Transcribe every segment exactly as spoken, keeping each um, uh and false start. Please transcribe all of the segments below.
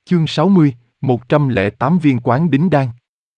Chương sáu mươi, một trăm lẻ tám viên quán đính đan.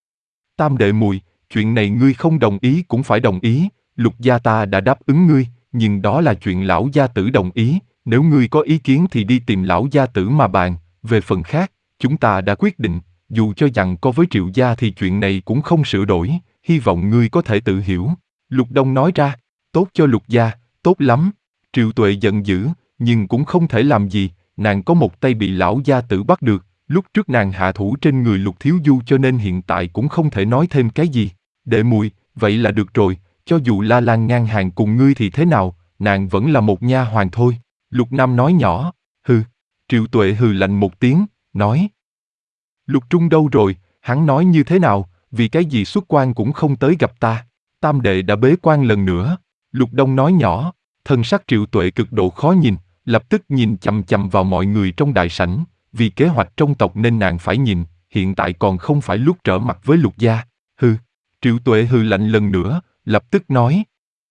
Tam đệ muội, chuyện này ngươi không đồng ý cũng phải đồng ý, Lục gia ta đã đáp ứng ngươi, nhưng đó là chuyện lão gia tử đồng ý, nếu ngươi có ý kiến thì đi tìm lão gia tử mà bàn, về phần khác, chúng ta đã quyết định, dù cho giằng co với Triệu gia thì chuyện này cũng không sửa đổi, hy vọng ngươi có thể tự hiểu. Lục Đông nói ra, tốt cho Lục gia, tốt lắm. Triệu Tuệ giận dữ, nhưng cũng không thể làm gì, nàng có một tay bị lão gia tử bắt được, lúc trước nàng hạ thủ trên người Lục Thiếu Du cho nên hiện tại cũng không thể nói thêm cái gì. Đệ muội, vậy là được rồi, cho dù La Lan ngang hàng cùng ngươi thì thế nào, nàng vẫn là một nha hoàn thôi. Lục Nam nói nhỏ, hừ. Triệu Tuệ hừ lạnh một tiếng, nói. Lục Trung đâu rồi, hắn nói như thế nào, vì cái gì xuất quan cũng không tới gặp ta. Tam đệ đã bế quan lần nữa. Lục Đông nói nhỏ, thân sắc Triệu Tuệ cực độ khó nhìn, lập tức nhìn chằm chằm vào mọi người trong đại sảnh, vì kế hoạch trong tộc nên nàng phải nhìn, hiện tại còn không phải lúc trở mặt với Lục gia. Hừ. Triệu Tuệ hừ lạnh lần nữa, lập tức nói.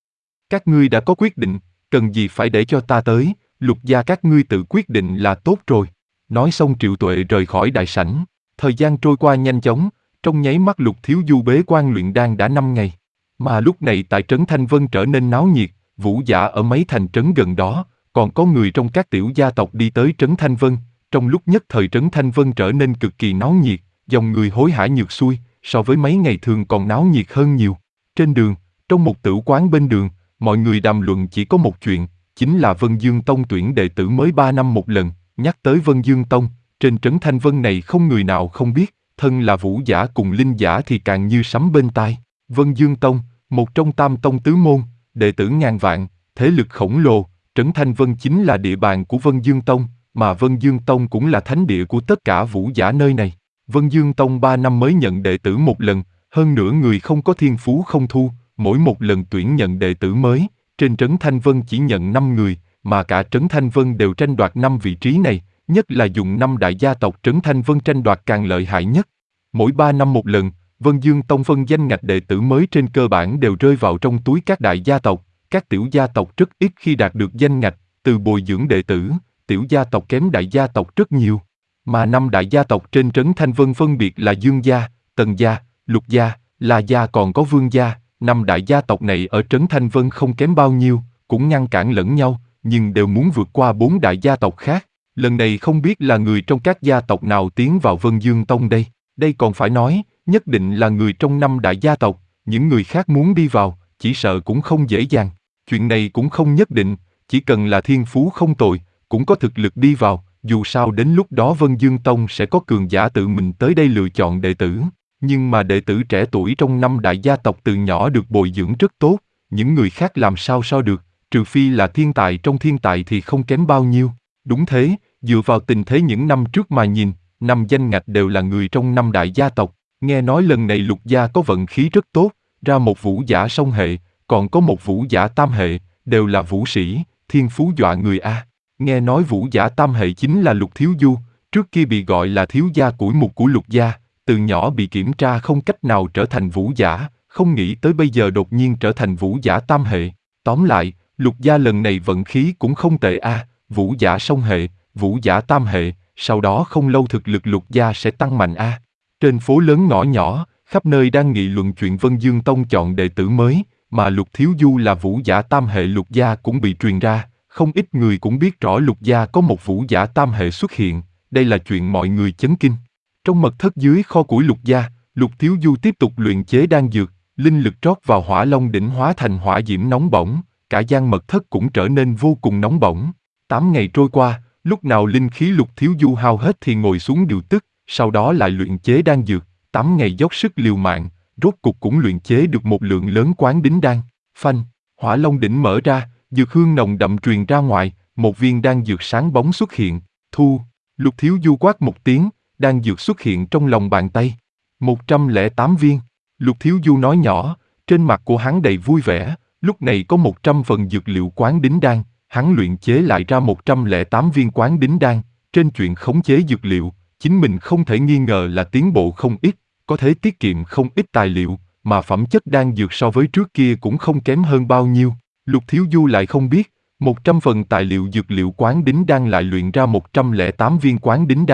Các ngươi đã có quyết định, cần gì phải để cho ta tới, Lục gia các ngươi tự quyết định là tốt rồi. Nói xong Triệu Tuệ rời khỏi đại sảnh. Thời gian trôi qua nhanh chóng, trong nháy mắt Lục Thiếu Du bế quan luyện đan đã năm ngày. Mà lúc này tại trấn Thanh Vân trở nên náo nhiệt, vũ giả ở mấy thành trấn gần đó, còn có người trong các tiểu gia tộc đi tới trấn Thanh Vân. Trong lúc nhất thời trấn Thanh Vân trở nên cực kỳ náo nhiệt, dòng người hối hả nhược xuôi, so với mấy ngày thường còn náo nhiệt hơn nhiều. Trên đường, trong một tửu quán bên đường, mọi người đàm luận chỉ có một chuyện, chính là Vân Dương Tông tuyển đệ tử mới ba năm một lần. Nhắc tới Vân Dương Tông, trên trấn Thanh Vân này không người nào không biết, thân là vũ giả cùng linh giả thì càng như sấm bên tai. Vân Dương Tông, một trong tam tông tứ môn, đệ tử ngàn vạn, thế lực khổng lồ, trấn Thanh Vân chính là địa bàn của Vân Dương Tông, mà Vân Dương Tông cũng là thánh địa của tất cả vũ giả nơi này. Vân Dương Tông ba năm mới nhận đệ tử một lần, hơn nữa người không có thiên phú không thu, mỗi một lần tuyển nhận đệ tử mới, trên trấn Thanh Vân chỉ nhận năm người, mà cả trấn Thanh Vân đều tranh đoạt năm vị trí này, nhất là dùng năm đại gia tộc trấn Thanh Vân tranh đoạt càng lợi hại nhất. Mỗi ba năm một lần, Vân Dương Tông phân danh ngạch đệ tử mới trên cơ bản đều rơi vào trong túi các đại gia tộc, các tiểu gia tộc rất ít khi đạt được danh ngạch, từ bồi dưỡng đệ tử, tiểu gia tộc kém đại gia tộc rất nhiều. Mà năm đại gia tộc trên trấn Thanh Vân phân biệt là Dương gia, Tần gia, Lục gia, La gia còn có Vương gia, năm đại gia tộc này ở trấn Thanh Vân không kém bao nhiêu, cũng ngăn cản lẫn nhau, nhưng đều muốn vượt qua bốn đại gia tộc khác. Lần này không biết là người trong các gia tộc nào tiến vào Vân Dương Tông đây, đây còn phải nói, nhất định là người trong năm đại gia tộc, những người khác muốn đi vào, chỉ sợ cũng không dễ dàng. Chuyện này cũng không nhất định, chỉ cần là thiên phú không tồi, cũng có thực lực đi vào, dù sao đến lúc đó Vân Dương Tông sẽ có cường giả tự mình tới đây lựa chọn đệ tử. Nhưng mà đệ tử trẻ tuổi trong năm đại gia tộc từ nhỏ được bồi dưỡng rất tốt, những người khác làm sao so được, trừ phi là thiên tài trong thiên tài thì không kém bao nhiêu. Đúng thế, dựa vào tình thế những năm trước mà nhìn, năm danh ngạch đều là người trong năm đại gia tộc. Nghe nói lần này Lục gia có vận khí rất tốt, ra một vũ giả song hệ, còn có một vũ giả tam hệ, đều là vũ sĩ, thiên phú dọa người a. Nghe nói vũ giả tam hệ chính là Lục Thiếu Du, trước kia bị gọi là thiếu gia củi mục của Lục gia, từ nhỏ bị kiểm tra không cách nào trở thành vũ giả, không nghĩ tới bây giờ đột nhiên trở thành vũ giả tam hệ. Tóm lại, Lục gia lần này vận khí cũng không tệ a, vũ giả song hệ, vũ giả tam hệ, sau đó không lâu thực lực Lục gia sẽ tăng mạnh a. Trên phố lớn ngõ nhỏ, khắp nơi đang nghị luận chuyện Vân Dương Tông chọn đệ tử mới, mà Lục Thiếu Du là vũ giả tam hệ Lục gia cũng bị truyền ra, không ít người cũng biết rõ Lục gia có một vũ giả tam hệ xuất hiện, đây là chuyện mọi người chấn kinh. Trong mật thất dưới kho củi Lục gia, Lục Thiếu Du tiếp tục luyện chế đan dược, linh lực trót vào hỏa long đỉnh hóa thành hỏa diễm nóng bỏng, cả gian mật thất cũng trở nên vô cùng nóng bỏng. Tám ngày trôi qua, lúc nào linh khí Lục Thiếu Du hao hết thì ngồi xuống điều tức, sau đó lại luyện chế đan dược, tám ngày dốc sức liều mạng, rốt cục cũng luyện chế được một lượng lớn quán đính đan. Phanh, hỏa long đỉnh mở ra, dược hương nồng đậm truyền ra ngoài, một viên đan dược sáng bóng xuất hiện. Thu, Lục Thiếu Du quát một tiếng, đan dược xuất hiện trong lòng bàn tay. một trăm lẻ tám viên, Lục Thiếu Du nói nhỏ, trên mặt của hắn đầy vui vẻ, lúc này có một trăm phần dược liệu quán đính đan, hắn luyện chế lại ra một trăm lẻ tám viên quán đính đan, trên chuyện khống chế dược liệu, chính mình không thể nghi ngờ là tiến bộ không ít, có thể tiết kiệm không ít tài liệu, mà phẩm chất đan dược so với trước kia cũng không kém hơn bao nhiêu. Lục Thiếu Du lại không biết, một trăm phần tài liệu dược liệu quán đính đan lại luyện ra một trăm lẻ tám viên quán đính đan,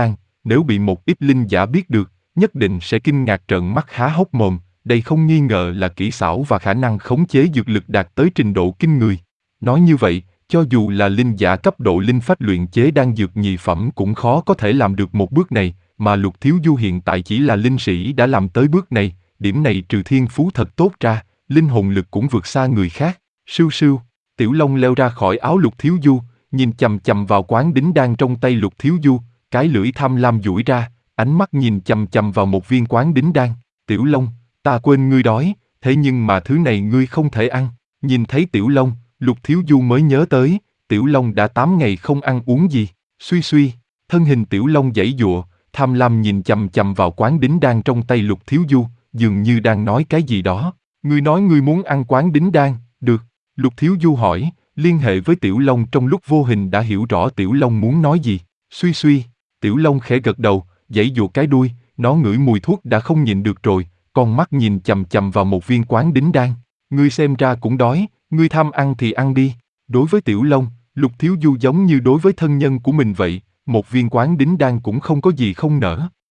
Nếu bị một ít linh giả biết được, nhất định sẽ kinh ngạc trợn mắt há hốc mồm, đây không nghi ngờ là kỹ xảo và khả năng khống chế dược lực đạt tới trình độ kinh người. Nói như vậy, cho dù là linh giả cấp độ linh phách luyện chế đan dược nhị phẩm cũng khó có thể làm được một bước này, mà Lục Thiếu Du hiện tại chỉ là linh sĩ đã làm tới bước này, điểm này trừ thiên phú thật tốt ra, linh hồn lực cũng vượt xa người khác. Sưu sưu, Tiểu Long leo ra khỏi áo Lục Thiếu Du, nhìn chằm chằm vào quán đính đan trong tay Lục Thiếu Du, cái lưỡi tham lam duỗi ra, ánh mắt nhìn chằm chằm vào một viên quán đính đan. Tiểu Long, ta quên ngươi đói, thế nhưng mà thứ này ngươi không thể ăn. Nhìn thấy Tiểu Long, Lục Thiếu Du mới nhớ tới, Tiểu Long đã tám ngày không ăn uống gì. Suy suy, thân hình Tiểu Long giãy giụa, tham lam nhìn chằm chằm vào quán đính đan trong tay Lục Thiếu Du, dường như đang nói cái gì đó. Ngươi nói ngươi muốn ăn quán đính đan, được. Lục Thiếu Du hỏi, liên hệ với Tiểu Long trong lúc vô hình đã hiểu rõ Tiểu Long muốn nói gì. Suy suy, Tiểu Long khẽ gật đầu, giãy giụa cái đuôi, nó ngửi mùi thuốc đã không nhịn được rồi, con mắt nhìn chằm chằm vào một viên quán đính đan. Ngươi xem ra cũng đói, ngươi tham ăn thì ăn đi. Đối với Tiểu Long, Lục Thiếu Du giống như đối với thân nhân của mình vậy, một viên quán đính đan cũng không có gì không nỡ.